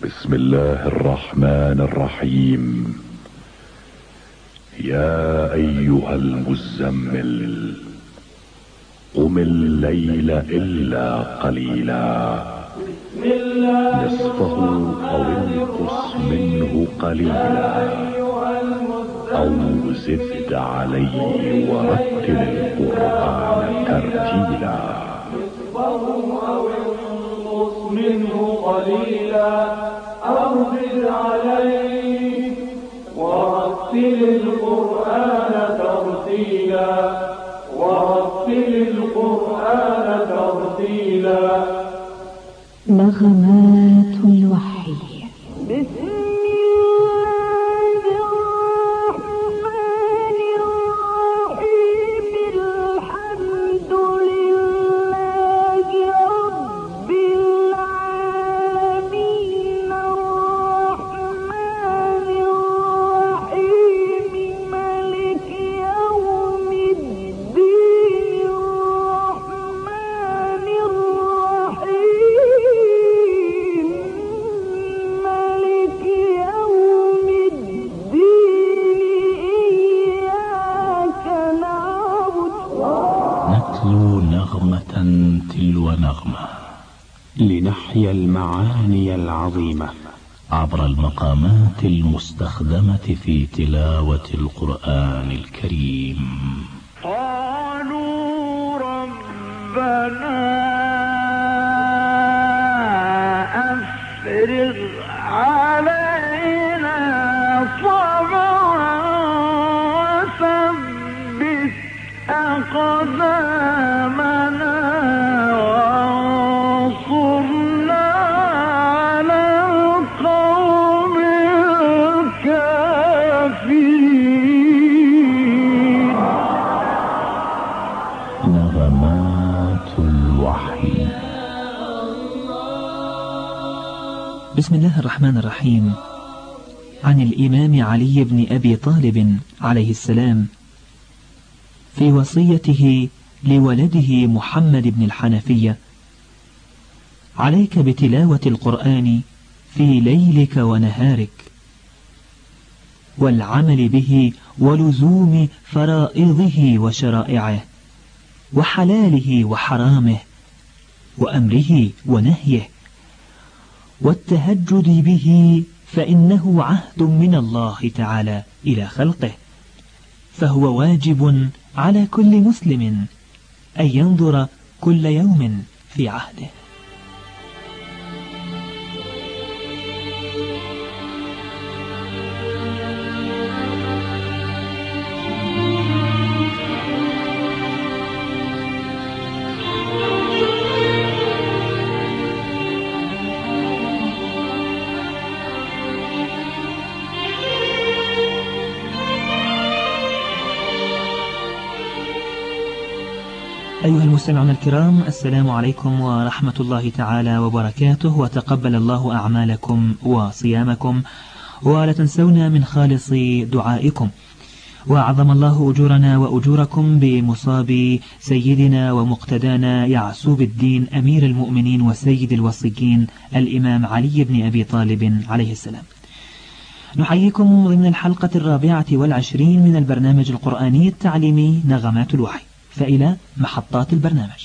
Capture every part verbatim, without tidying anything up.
بسم الله الرحمن الرحيم. يا أيها المزمل قم الليل إلا قليلا نصفه أو انقص منه قليلا أو زد عليه ورتل القرآن ترتيلا. منه قليلا أو زد عليه ورتل القرآن ترتيلا ورتل القرآن ترتيلا. نغمات الوحي. بسم نغمة تلو نغمة لنحيا المعاني العظيمة عبر المقامات المستخدمة في تلاوة القرآن الكريم. قالوا ربنا أفرغ علينا صبرا وثبت أقدامنا وانصرنا على القوم الكافرين. نغمات الوحي. بسم الله الرحمن الرحيم. عن الإمام علي بن أبي طالب عليه السلام في وصيته لولده محمد بن الحنفية: عليك بتلاوة القرآن في ليلك ونهارك، والعمل به ولزوم فرائضه وشرائعه، وحلاله وحرامه، وأمره ونهيه، والتهجد به، فإنه عهد من الله تعالى إلى خلقه، فهو واجب على كل مسلم أن ينظر كل يوم في عهده. أيها المستمعون الكرام، السلام عليكم ورحمة الله تعالى وبركاته، وتقبل الله أعمالكم وصيامكم، ولا تنسونا من خالص دعائكم، وأعظم الله أجورنا وأجوركم بمصاب سيدنا ومقتدانا يعسوب الدين أمير المؤمنين وسيد الوصيين الإمام علي بن أبي طالب عليه السلام. نحييكم ضمن الحلقة الرابعة والعشرين من البرنامج القرآني التعليمي نغمات الوحي، فإلى محطات البرنامج.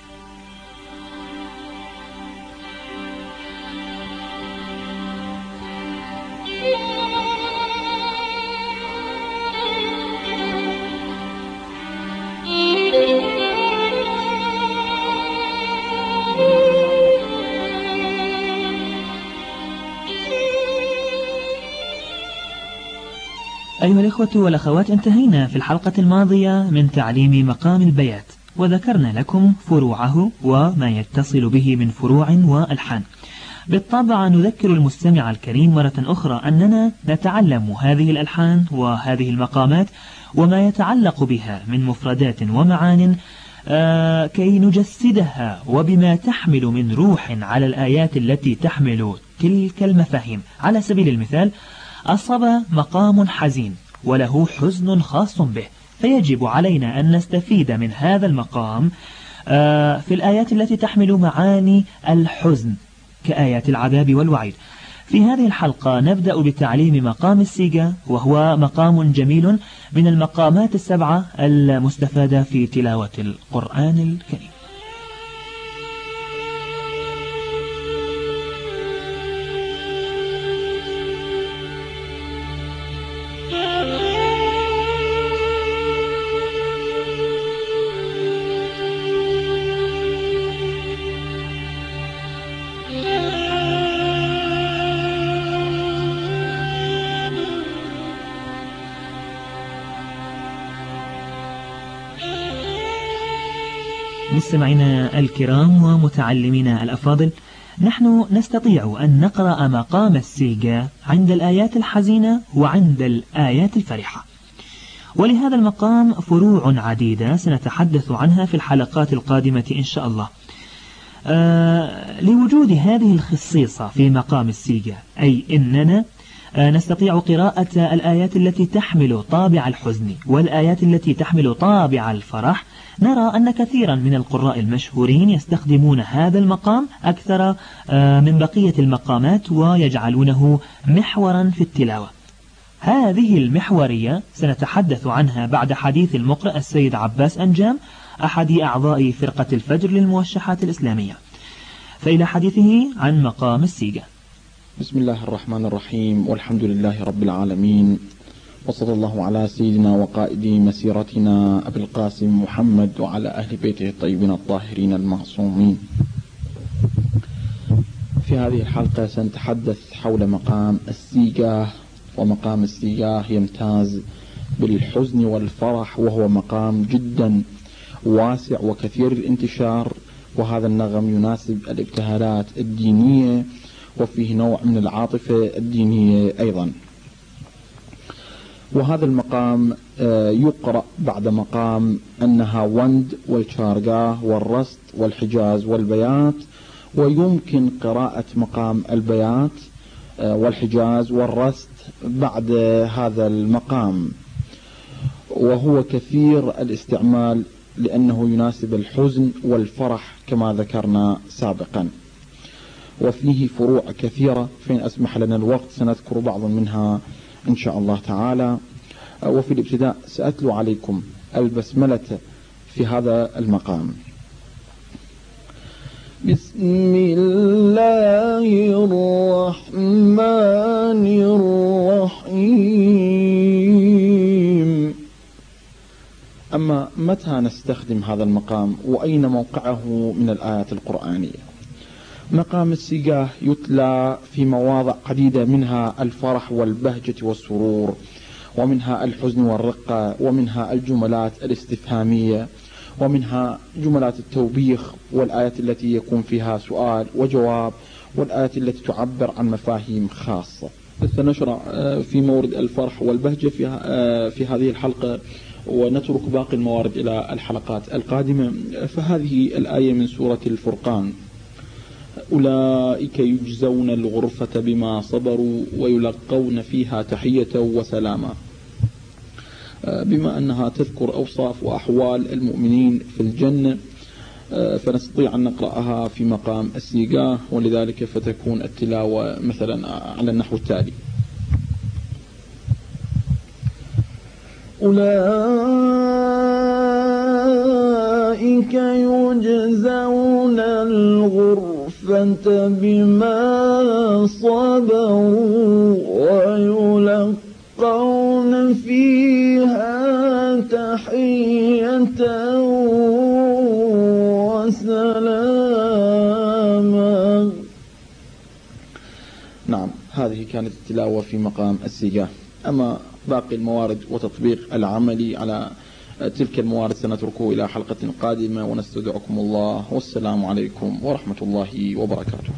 أيها الإخوة والأخوات، انتهينا في الحلقة الماضية من تعليم مقام البيات، وذكرنا لكم فروعه وما يتصل به من فروع وألحان. بالطبع نذكر المستمع الكريم مرة أخرى أننا نتعلم هذه الألحان وهذه المقامات وما يتعلق بها من مفردات ومعان آه كي نجسدها وبما تحمل من روح على الآيات التي تحمل تلك المفاهيم. على سبيل المثال، الصبا مقام حزين وله حزن خاص به، فيجب علينا أن نستفيد من هذا المقام في الآيات التي تحمل معاني الحزن كآيات العذاب والوعيد. في هذه الحلقة نبدأ بتعليم مقام السيجا، وهو مقام جميل من المقامات السبعة المستفادة في تلاوة القرآن الكريم. مستمعينا الكرام ومتعلمينا الأفاضل، نحن نستطيع أن نقرأ مقام السيجا عند الآيات الحزينة وعند الآيات الفرحة، ولهذا المقام فروع عديدة سنتحدث عنها في الحلقات القادمة إن شاء الله. آه لوجود هذه الخصيصة في مقام السيجا، أي إننا آه نستطيع قراءة الآيات التي تحمل طابع الحزن والآيات التي تحمل طابع الفرح، نرى أن كثيرا من القراء المشهورين يستخدمون هذا المقام أكثر من بقية المقامات ويجعلونه محورا في التلاوة. هذه المحورية سنتحدث عنها بعد حديث المقرأ السيد عباس أنجام، أحد أعضاء فرقة الفجر للموشحات الإسلامية، فإلى حديثه عن مقام السيجا. بسم الله الرحمن الرحيم، والحمد لله رب العالمين، وصلى الله على سيدنا وقائد مسيرتنا أبي القاسم محمد وعلى أهل بيته الطيبين الطاهرين المعصومين. في هذه الحلقة سنتحدث حول مقام السيجا، ومقام السيجا يمتاز بالحزن والفرح، وهو مقام جدا واسع وكثير الانتشار، وهذا النغم يناسب الابتهالات الدينية وفيه نوع من العاطفة الدينية أيضا. وهذا المقام يقرأ بعد مقام النهاوند والشارقاه والرست والحجاز والبيات، ويمكن قراءة مقام البيات والحجاز والرست بعد هذا المقام، وهو كثير الاستعمال لأنه يناسب الحزن والفرح كما ذكرنا سابقا، وفيه فروع كثيرة، فإن أسمح لنا الوقت سنذكر بعض منها إن شاء الله تعالى. وفي الابتداء سأتلو عليكم البسملة في هذا المقام. بسم الله الرحمن الرحيم. أما متى نستخدم هذا المقام وأين موقعه من الآيات القرآنية؟ مقام السيجا يتلى في مواضع عديدة، منها الفرح والبهجة والسرور، ومنها الحزن والرقة، ومنها الجملات الاستفهامية، ومنها جملات التوبيخ، والآيات التي يكون فيها سؤال وجواب، والآيات التي تعبر عن مفاهيم خاصة. سنشرع في مورد الفرح والبهجة في هذه الحلقة، ونترك باقي الموارد إلى الحلقات القادمة. فهذه الآية من سورة الفرقان: أولئك يجزون الغرفة بما صبروا ويلقون فيها تحية وسلاما. بما أنها تذكر أوصاف وأحوال المؤمنين في الجنة، فنستطيع أن نقرأها في مقام السيجا، ولذلك فتكون التلاوة مثلا على النحو التالي: أولئك يجزون الغرفة بما صبروا ويلقون فيها تحية وسلاما. نعم، هذه كانت التلاوة في مقام السيجا. أما باقي الموارد وتطبيق العملي على تلك الموارد سنتركه إلى حلقة قادمة، ونستودعكم الله، والسلام عليكم ورحمة الله وبركاته.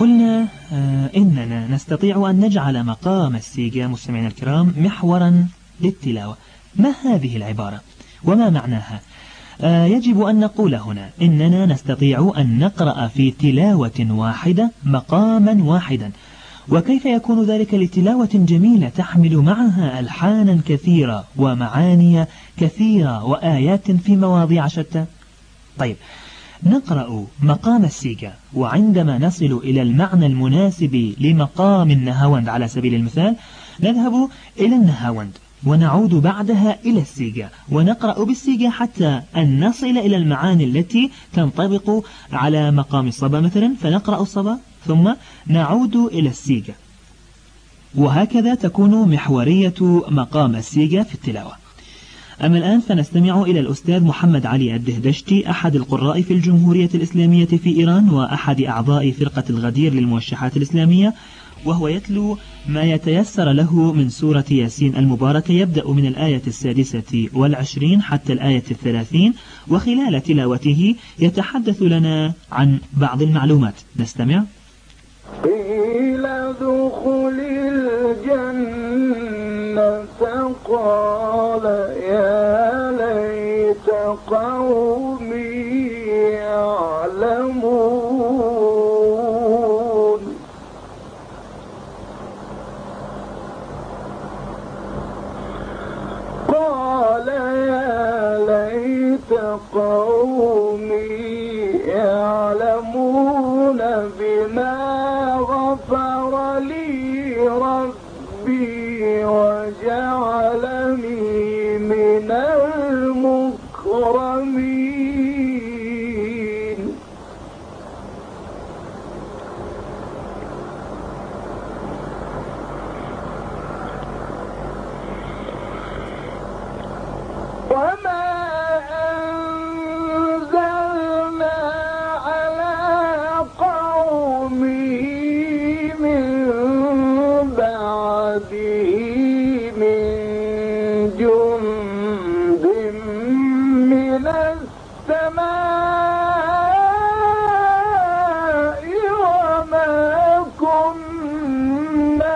قلنا آه إننا نستطيع أن نجعل مقام السيجا مستمعينا الكرام محورا للتلاوة. ما هذه العبارة وما معناها؟ آه يجب أن نقول هنا إننا نستطيع أن نقرأ في تلاوة واحدة مقاما واحدا. وكيف يكون ذلك لتلاوة جميلة تحمل معها ألحانا كثيرة ومعاني كثيرة وآيات في مواضيع شتى؟ طيب، نقرأ مقام السيجا، وعندما نصل إلى المعنى المناسب لمقام النهاوند على سبيل المثال نذهب إلى النهاوند ونعود بعدها إلى السيجا ونقرأ بالسيجا حتى أن نصل إلى المعاني التي تنطبق على مقام الصبا مثلا، فنقرأ الصبا ثم نعود إلى السيجا، وهكذا تكون محورية مقام السيجا في التلاوة. أما الآن فنستمع إلى الأستاذ محمد علي الدهدشتي، أحد القراء في الجمهورية الإسلامية في إيران وأحد أعضاء فرقة الغدير للموشحات الإسلامية، وهو يتلو ما يتيسر له من سورة ياسين المباركة، يبدأ من الآية السادسة والعشرين حتى الآية الثلاثين، وخلال تلاوته يتحدث لنا عن بعض المعلومات. نستمع. قيل ادخل الجنة قال يا ليت قومي يعلمون قال يا ليت قومي يعلمون بما غفر لي ربي وجعلني من المكرمين وما أنزلنا على قومه من بعده من جند من السماء وما كنا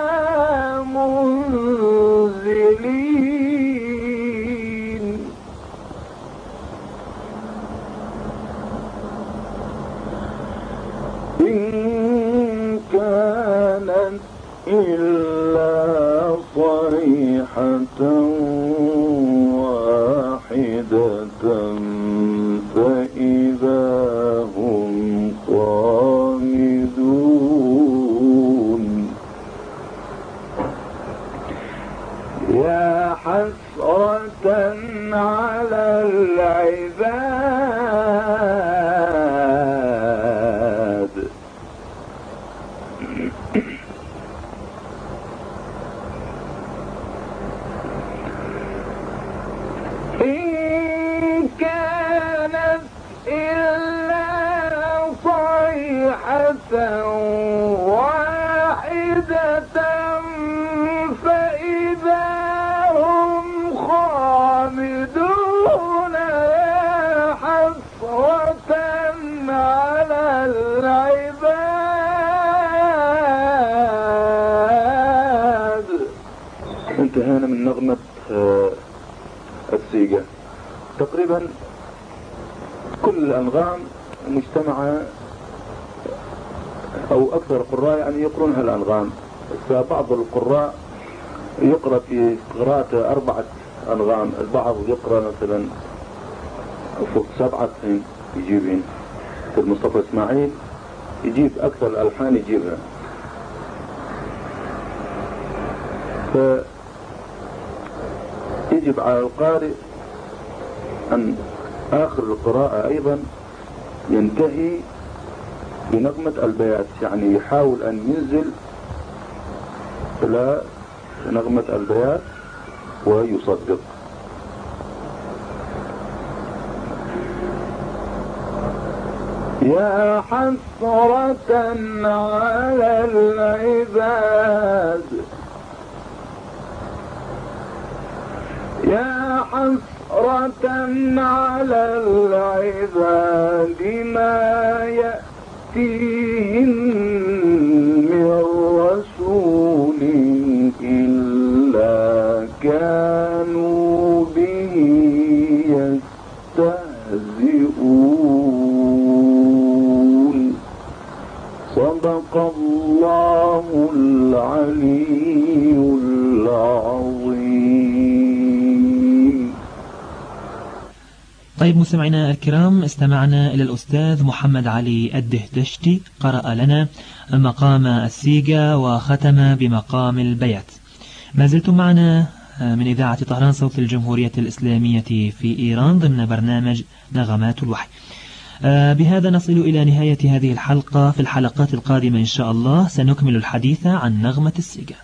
منزلين إن كانت إلا صيحة واحدة فإذا هم خامدون يا حسرة على العباد إن كانت إلا صيحة واحدة فإذا هم خامدون يا حسرة على العباد. انتهينا من نغمة السيجا. تقريبا كل الأنغام مجتمعة أو أكثر القراء يعني يقرونها الأنغام، فبعض القراء يقرأ في قراءة أربعة أنغام، البعض يقرأ مثلا فوق سبعة يجيبين. في المصطفى إسماعيل يجيب أكثر الألحان يجيبها. فيجب على القارئ أن آخر القراءة أيضا ينتهي بنغمة البيات، يعني يحاول أن ينزل إلى نغمة البيات ويصدق. يا حسرة على العباد يا حسرة على العباد ما يأتيهم صدق الله العلي العظيم. طيب مستمعينا الكرام، استمعنا إلى الأستاذ محمد علي الدهدشتي، قرأ لنا مقام السيجا وختم بمقام البيات. ما زلتم معنا من إذاعة طهران صوت الجمهورية الإسلامية في إيران ضمن برنامج نغمات الوحي. بهذا نصل إلى نهاية هذه الحلقة. في الحلقات القادمة إن شاء الله سنكمل الحديث عن نغمة السيجا.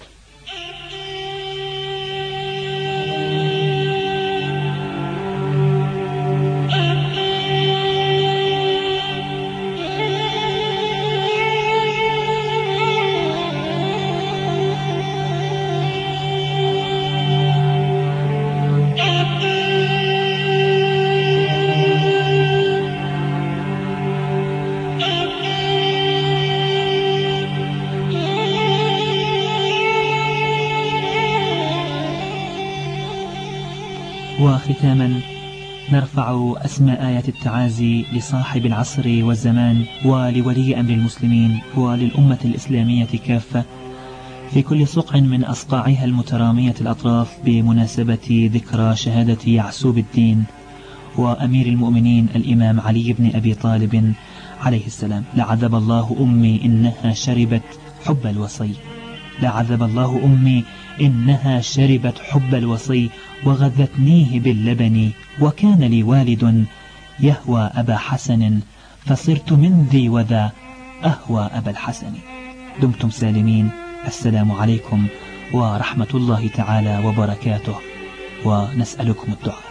وختاما نرفع أسماء آية التعازي لصاحب العصر والزمان ولولي أمر المسلمين وللأمة الإسلامية كافة في كل صقع من أصقاعها المترامية الأطراف بمناسبة ذكرى شهادة يعسوب الدين وأمير المؤمنين الإمام علي بن أبي طالب عليه السلام. لعذب الله أمي إنها شربت حب الوصي، لعذب الله أمي إنها شربت حب الوصي وغذتنيه باللبن، وكان لي والد يهوى أبا حسن فصرت من ذي وذا أهوى أبا الحسن. دمتم سالمين. السلام عليكم ورحمة الله تعالى وبركاته، ونسألكم الدعاء.